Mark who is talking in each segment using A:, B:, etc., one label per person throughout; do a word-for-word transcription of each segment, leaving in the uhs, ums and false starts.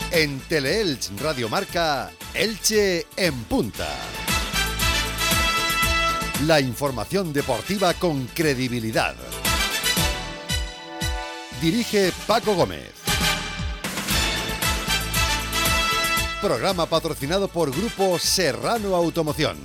A: En Teleelch Radio Marca, Elche en punta. La información deportiva con credibilidad. Dirige Paco Gómez. Programa patrocinado por Grupo Serrano Automoción.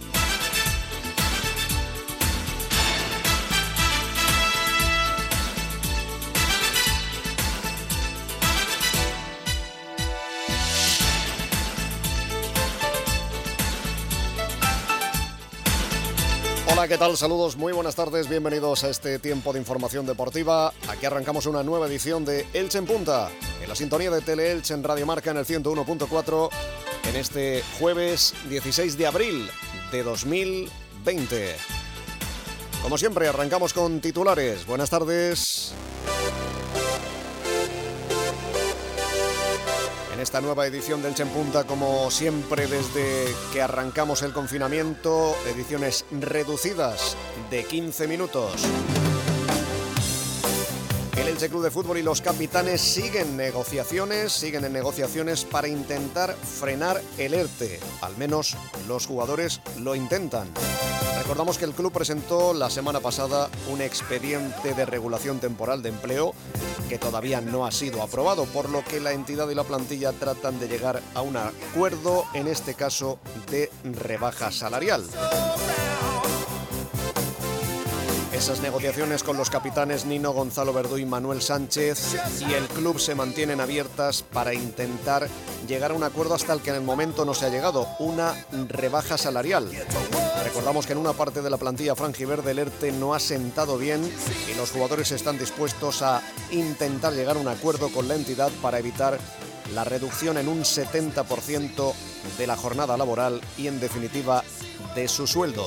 B: Hola, ¿qué tal? Saludos, muy buenas tardes, bienvenidos a este tiempo de información deportiva. Aquí arrancamos una nueva edición de Elche en Punta, en la sintonía de Teleelch en Radio Marca en el ciento uno punto cuatro, en este jueves dieciséis de abril de dos mil veinte. Como siempre, arrancamos con titulares. Buenas tardes. En esta nueva edición del Elche en Punta, como siempre desde que arrancamos el confinamiento, ediciones reducidas de quince minutos. El Elche Club de Fútbol y los capitanes siguen negociaciones, siguen en negociaciones para intentar frenar el ERTE. Al menos los jugadores lo intentan. Recordamos que el club presentó la semana pasada un expediente de regulación temporal de empleo que todavía no ha sido aprobado, por lo que la entidad y la plantilla tratan de llegar a un acuerdo, en este caso de rebaja salarial. Esas negociaciones con los capitanes Nino, Gonzalo Verdú y Manuel Sánchez y el club se mantienen abiertas para intentar llegar a un acuerdo hasta el que en el momento no se ha llegado, una rebaja salarial. Recordamos que en una parte de la plantilla franjiverde el ERTE no ha sentado bien y los jugadores están dispuestos a intentar llegar a un acuerdo con la entidad para evitar la reducción en un setenta por ciento de la jornada laboral y, en definitiva, de su sueldo.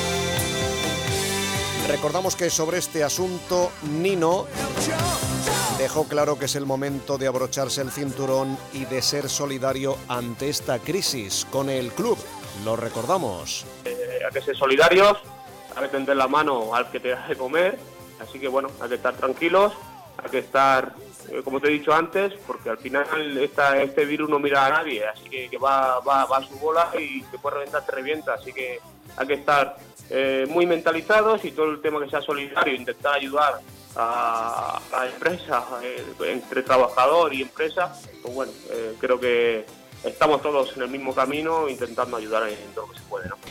B: Recordamos que sobre este asunto Nino dejó claro que es el momento de abrocharse el cinturón y de ser solidario ante esta crisis con el club. Lo recordamos.
C: Eh, hay que ser solidarios, hay que tender la mano al que te da de comer, así que bueno, hay que estar tranquilos, hay que estar, eh, como te he dicho antes, porque al final esta, este virus no mira a nadie, así que, que va, va, va a su bola y te puede reventar, te revienta, así que hay que estar eh, muy mentalizados y todo el tema que sea solidario, intentar ayudar a la empresa, eh, entre trabajador y empresa, pues bueno, eh, creo que estamos todos en el mismo camino intentando ayudar en todo lo que se puede, ¿no?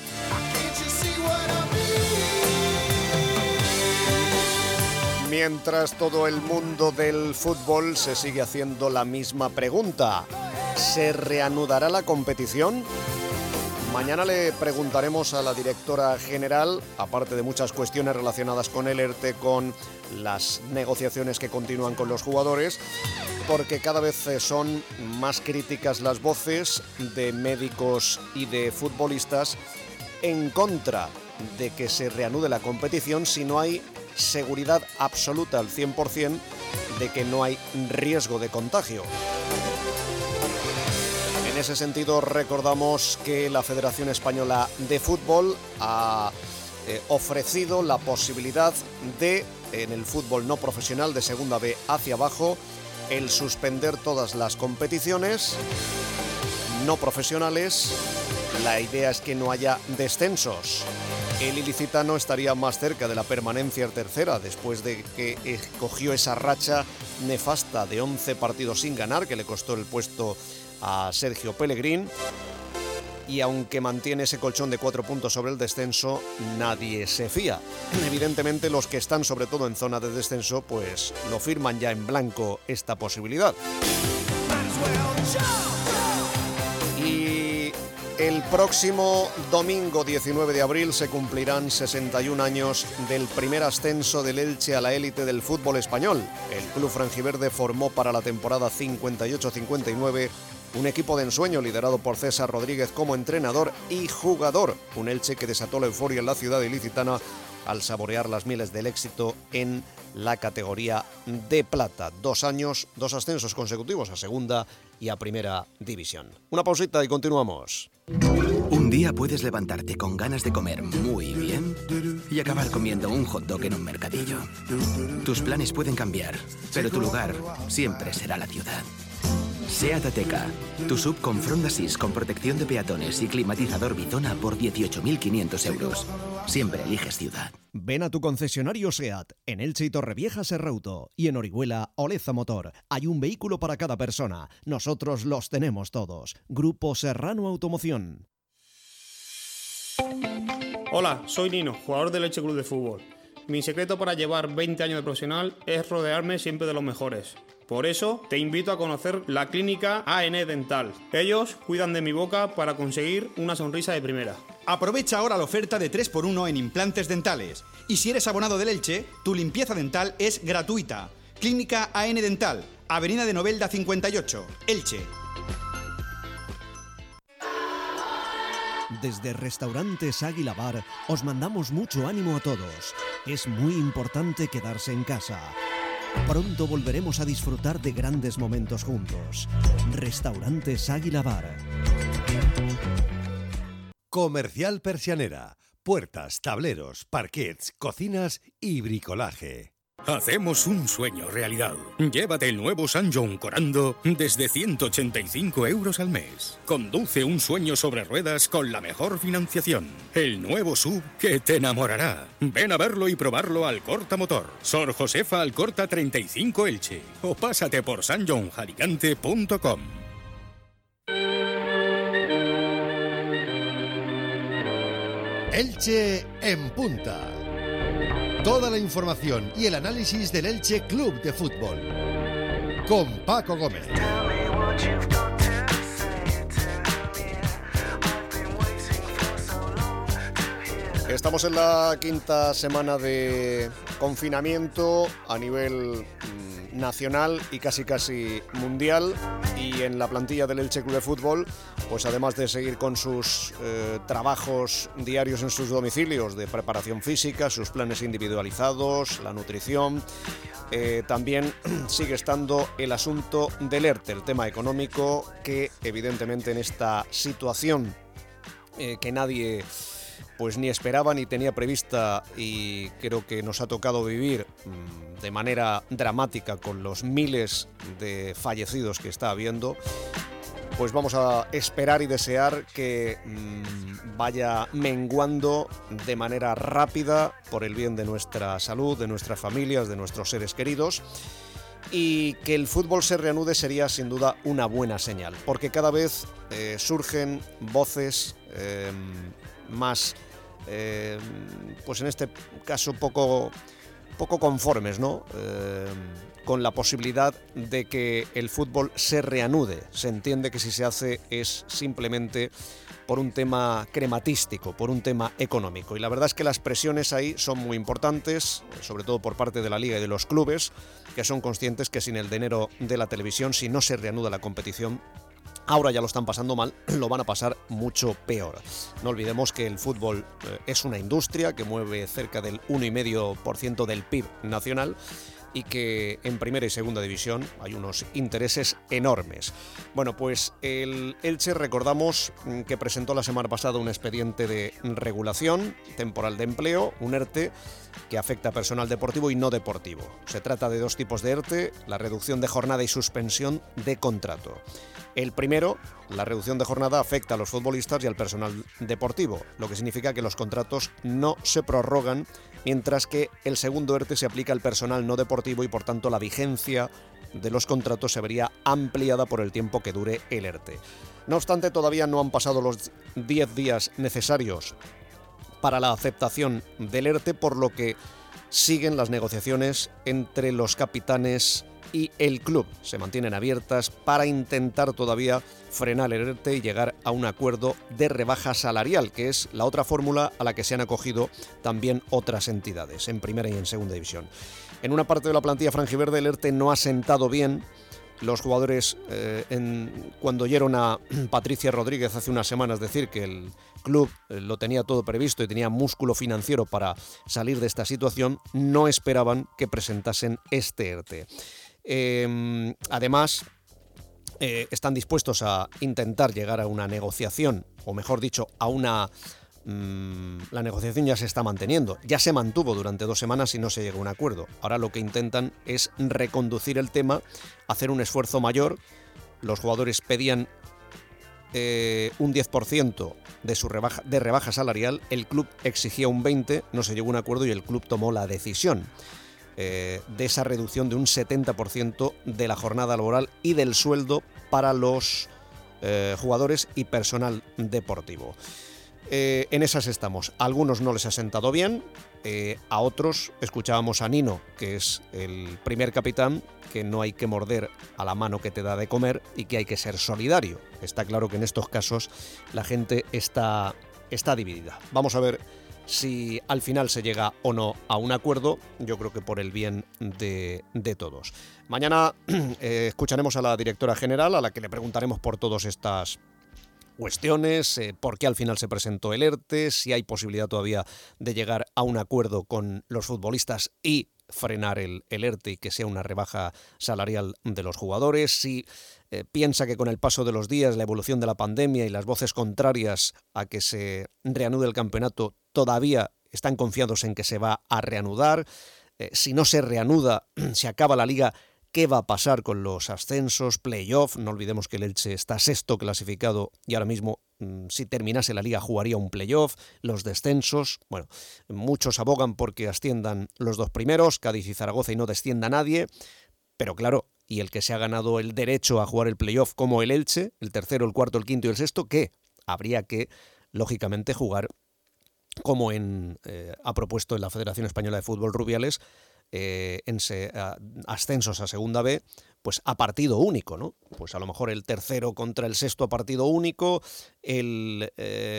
B: Mientras todo el mundo del fútbol se sigue haciendo la misma pregunta, ¿se reanudará la competición? Mañana le preguntaremos a la directora general, aparte de muchas cuestiones relacionadas con el ERTE, con las negociaciones que continúan con los jugadores, porque cada vez son más críticas las voces de médicos y de futbolistas en contra de que se reanude la competición si no hay seguridad absoluta al cien por ciento de que no hay riesgo de contagio. En ese sentido, recordamos que la Federación Española de Fútbol ha eh, ofrecido la posibilidad de, en el fútbol no profesional de Segunda B hacia abajo, el suspender todas las competiciones no profesionales. La idea es que no haya descensos. El ilicitano estaría más cerca de la permanencia en tercera después de que eh, cogió esa racha nefasta de once partidos sin ganar que le costó el puesto a Sergio Pellegrín, y aunque mantiene ese colchón de cuatro puntos sobre el descenso, nadie se fía. Evidentemente los que están sobre todo en zona de descenso pues lo firman ya en blanco esta posibilidad. Y el próximo domingo diecinueve de abril se cumplirán sesenta y un años del primer ascenso del Elche a la élite del fútbol español. El club franjiverde formó para la temporada cincuenta y ocho cincuenta y nueve un equipo de ensueño liderado por César Rodríguez como entrenador y jugador. Un Elche que desató la euforia en la ciudad ilicitana al saborear las mieles del éxito en la categoría de plata. Dos años, dos ascensos consecutivos a segunda y a primera división. Una pausita y continuamos.
D: Un día puedes levantarte con ganas de comer muy bien y acabar comiendo un hot dog en un mercadillo. Tus planes pueden cambiar, pero tu lugar siempre será la ciudad. SEAT Ateca, tu sub con Fronda Assist con protección de peatones y climatizador Bizona por dieciocho mil quinientos euros. Siempre eliges ciudad.
A: Ven a tu concesionario SEAT, en Elche y Torrevieja Serrauto, y en Orihuela Oleza Motor. Hay un vehículo para cada persona. Nosotros los tenemos todos. Grupo Serrano Automoción.
E: Hola, soy Nino, jugador del Elche Club de Fútbol. Mi secreto para llevar veinte años de profesional es rodearme siempre de los mejores. Por eso te invito a conocer la clínica A N Dental. Ellos cuidan de mi boca para conseguir una sonrisa de primera.
F: Aprovecha ahora la oferta de tres por uno en implantes dentales. Y si eres abonado del Elche, tu limpieza dental es gratuita. Clínica A N Dental, Avenida de Novelda cincuenta y ocho, Elche.
A: Desde Restaurantes Águila Bar os mandamos mucho ánimo a todos. Es muy importante quedarse en casa. Pronto volveremos a disfrutar de grandes momentos juntos. Restaurantes Águila Bar.
G: Comercial Persianera. Puertas, tableros, parquets, cocinas y bricolaje.
H: Hacemos un sueño realidad. Llévate el nuevo Sanyon Corando desde ciento ochenta y cinco euros al mes. Conduce un sueño sobre ruedas con la mejor financiación. El nuevo S U V que te enamorará. Ven a verlo y probarlo al Corta Motor. Sor Josefa Alcorta treinta y cinco Elche. O pásate por sanyon alicante punto com.
G: Elche en punta. Toda la información y el análisis del Elche Club de Fútbol. Con Paco Gómez.
B: Estamos en la quinta semana de confinamiento a nivel mmm, nacional y casi casi mundial, y en la plantilla del Elche Club de Fútbol, pues además de seguir con sus eh, trabajos diarios en sus domicilios de preparación física, sus planes individualizados, la nutrición, eh, también sigue estando el asunto del ERTE, el tema económico, que evidentemente en esta situación eh, que nadie pues ni esperaba ni tenía prevista, y creo que nos ha tocado vivir mmm, de manera dramática con los miles de fallecidos que está habiendo, pues vamos a esperar y desear que mmm, vaya menguando de manera rápida por el bien de nuestra salud, de nuestras familias, de nuestros seres queridos, y que el fútbol se reanude sería sin duda una buena señal, porque cada vez eh, surgen voces eh, más, eh, pues en este caso poco, poco conformes, ¿no? Eh, con la posibilidad de que el fútbol se reanude. Se entiende que si se hace es simplemente por un tema crematístico, por un tema económico. Y la verdad es que las presiones ahí son muy importantes, sobre todo por parte de la Liga y de los clubes, que son conscientes que sin el dinero de la televisión, si no se reanuda la competición, ahora ya lo están pasando mal, lo van a pasar mucho peor. No olvidemos que el fútbol eh, es una industria que mueve cerca del uno coma cinco por ciento del P I B nacional, y que en primera y segunda división hay unos intereses enormes. Bueno, pues el Elche, recordamos que presentó la semana pasada un expediente de regulación temporal de empleo, un ERTE, que afecta a personal deportivo y no deportivo. Se trata de dos tipos de ERTE, la reducción de jornada y suspensión de contrato. El primero, la reducción de jornada, afecta a los futbolistas y al personal deportivo, lo que significa que los contratos no se prorrogan, mientras que el segundo ERTE se aplica al personal no deportivo y por tanto la vigencia de los contratos se vería ampliada por el tiempo que dure el ERTE. No obstante, todavía no han pasado los diez días necesarios para la aceptación del ERTE, por lo que siguen las negociaciones entre los capitanes y el club. Se mantienen abiertas para intentar todavía frenar el ERTE y llegar a un acuerdo de rebaja salarial, que es la otra fórmula a la que se han acogido también otras entidades, en primera y en segunda división. En una parte de la plantilla franjiverde el ERTE no ha sentado bien. Los jugadores, eh, en, cuando oyeron a Patricia Rodríguez hace unas semanas decir que el club eh, lo tenía todo previsto y tenía músculo financiero para salir de esta situación, no esperaban que presentasen este ERTE. Eh, además, eh, están dispuestos a intentar llegar a una negociación, o mejor dicho, a una... Mmm, la negociación ya se está manteniendo, ya se mantuvo durante dos semanas y no se llegó a un acuerdo. Ahora lo que intentan es reconducir el tema, hacer un esfuerzo mayor los jugadores pedían eh, un diez por ciento de su rebaja, de rebaja salarial, el club exigía un veinte por ciento, no se llegó a un acuerdo y el club tomó la decisión eh, de esa reducción de un setenta por ciento de la jornada laboral y del sueldo para los eh, jugadores y personal deportivo. Eh, en esas estamos. A algunos no les ha sentado bien, eh, a otros escuchábamos a Nino, que es el primer capitán, que no hay que morder a la mano que te da de comer y que hay que ser solidario. Está claro que en estos casos la gente está, está dividida. Vamos a ver si al final se llega o no a un acuerdo, yo creo que por el bien de, de todos. Mañana eh, escucharemos a la directora general, a la que le preguntaremos por todas estas cuestiones, eh, por qué al final se presentó el ERTE, si hay posibilidad todavía de llegar a un acuerdo con los futbolistas y frenar el, el ERTE y que sea una rebaja salarial de los jugadores, si eh, piensa que con el paso de los días, la evolución de la pandemia y las voces contrarias a que se reanude el campeonato todavía están confiados en que se va a reanudar, eh, si no se reanuda, se acaba la liga, ¿qué va a pasar con los ascensos, playoff? No olvidemos que el Elche está sexto clasificado y ahora mismo, si terminase la liga, jugaría un playoff, los descensos. Bueno, muchos abogan porque asciendan los dos primeros, Cádiz y Zaragoza, y no descienda nadie. Pero claro, y el que se ha ganado el derecho a jugar el playoff como el Elche, el tercero, el cuarto, el quinto y el sexto, ¿qué? Habría que, lógicamente, jugar como en, eh, ha propuesto en la Federación Española de Fútbol Rubiales, Eh, en se, a, ascensos a segunda B, pues a partido único, ¿no? Pues a lo mejor el tercero contra el sexto a partido único, el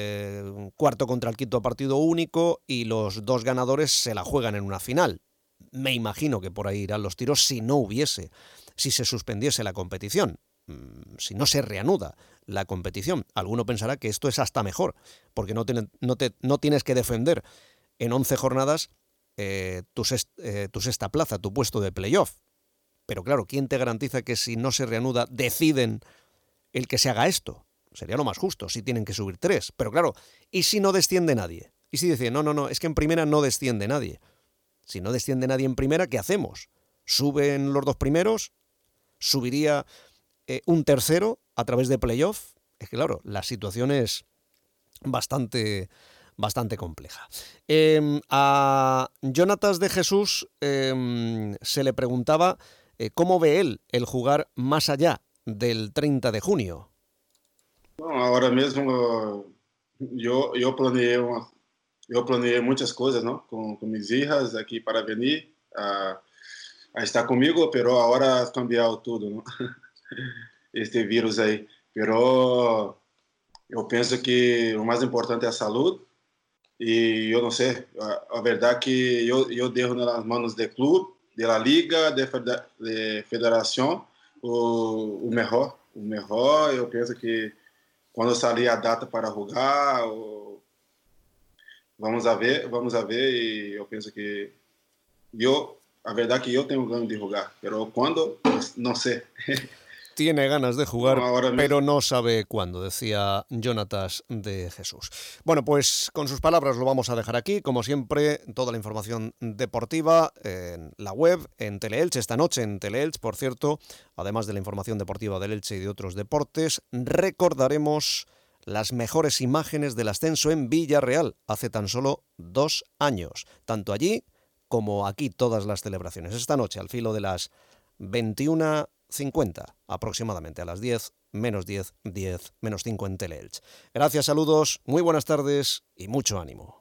B: eh, cuarto contra el quinto a partido único y los dos ganadores se la juegan en una final. Me imagino que por ahí irán los tiros si no hubiese, si se suspendiese la competición, si no se reanuda la competición. Alguno pensará que esto es hasta mejor, porque no, te, no, te, no tienes que defender en once jornadas Eh, tu, sest, eh, tu sexta plaza, tu puesto de playoff. Pero claro, ¿quién te garantiza que si no se reanuda deciden el que se haga esto? Sería lo más justo, si tienen que subir tres. Pero claro, ¿y si no desciende nadie? ¿Y si dicen, no, no, no, es que en primera no desciende nadie? Si no desciende nadie en primera, ¿qué hacemos? ¿Suben los dos primeros? ¿Subiría eh, un tercero a través de playoff? Es que claro, la situación es bastante... bastante compleja. Eh, a Jonatas de Jesús eh, se le preguntaba eh, cómo ve él el jugar más allá del treinta de junio.
I: Bueno, ahora mismo yo, yo, planeé, una, yo planeé muchas cosas, ¿no? Con, con mis hijas aquí para venir a, a estar conmigo, pero ahora ha cambiado todo, ¿no? Este virus ahí. Pero yo pienso que lo más importante es la salud. Y yo no sé, la verdad que yo, yo dejo en las manos del club, de la liga, de, de federación, o, o mejor. O mejor, yo pienso que cuando salga a data para jugar, o, vamos a ver, vamos a ver, y yo pienso que yo, la verdad que yo tengo ganas de jugar, pero cuando, no sé.
B: Tiene ganas de jugar, no, pero no sabe cuándo, decía Jonatas de Jesús. Bueno, pues con sus palabras lo vamos a dejar aquí. Como siempre, toda la información deportiva en la web, en Teleelch, esta noche en Teleelch, por cierto, además de la información deportiva del Elche y de otros deportes, recordaremos las mejores imágenes del ascenso en Villarreal hace tan solo dos años. Tanto allí como aquí todas las celebraciones. Esta noche, al filo de las veintiuna cincuenta, aproximadamente a las diez, menos diez, diez, menos cinco en Teleelch. Gracias, saludos, muy buenas tardes y mucho ánimo.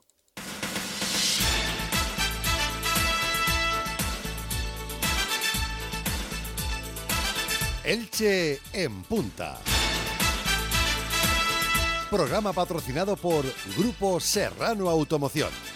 G: Elche en punta. Programa patrocinado por Grupo Serrano Automoción.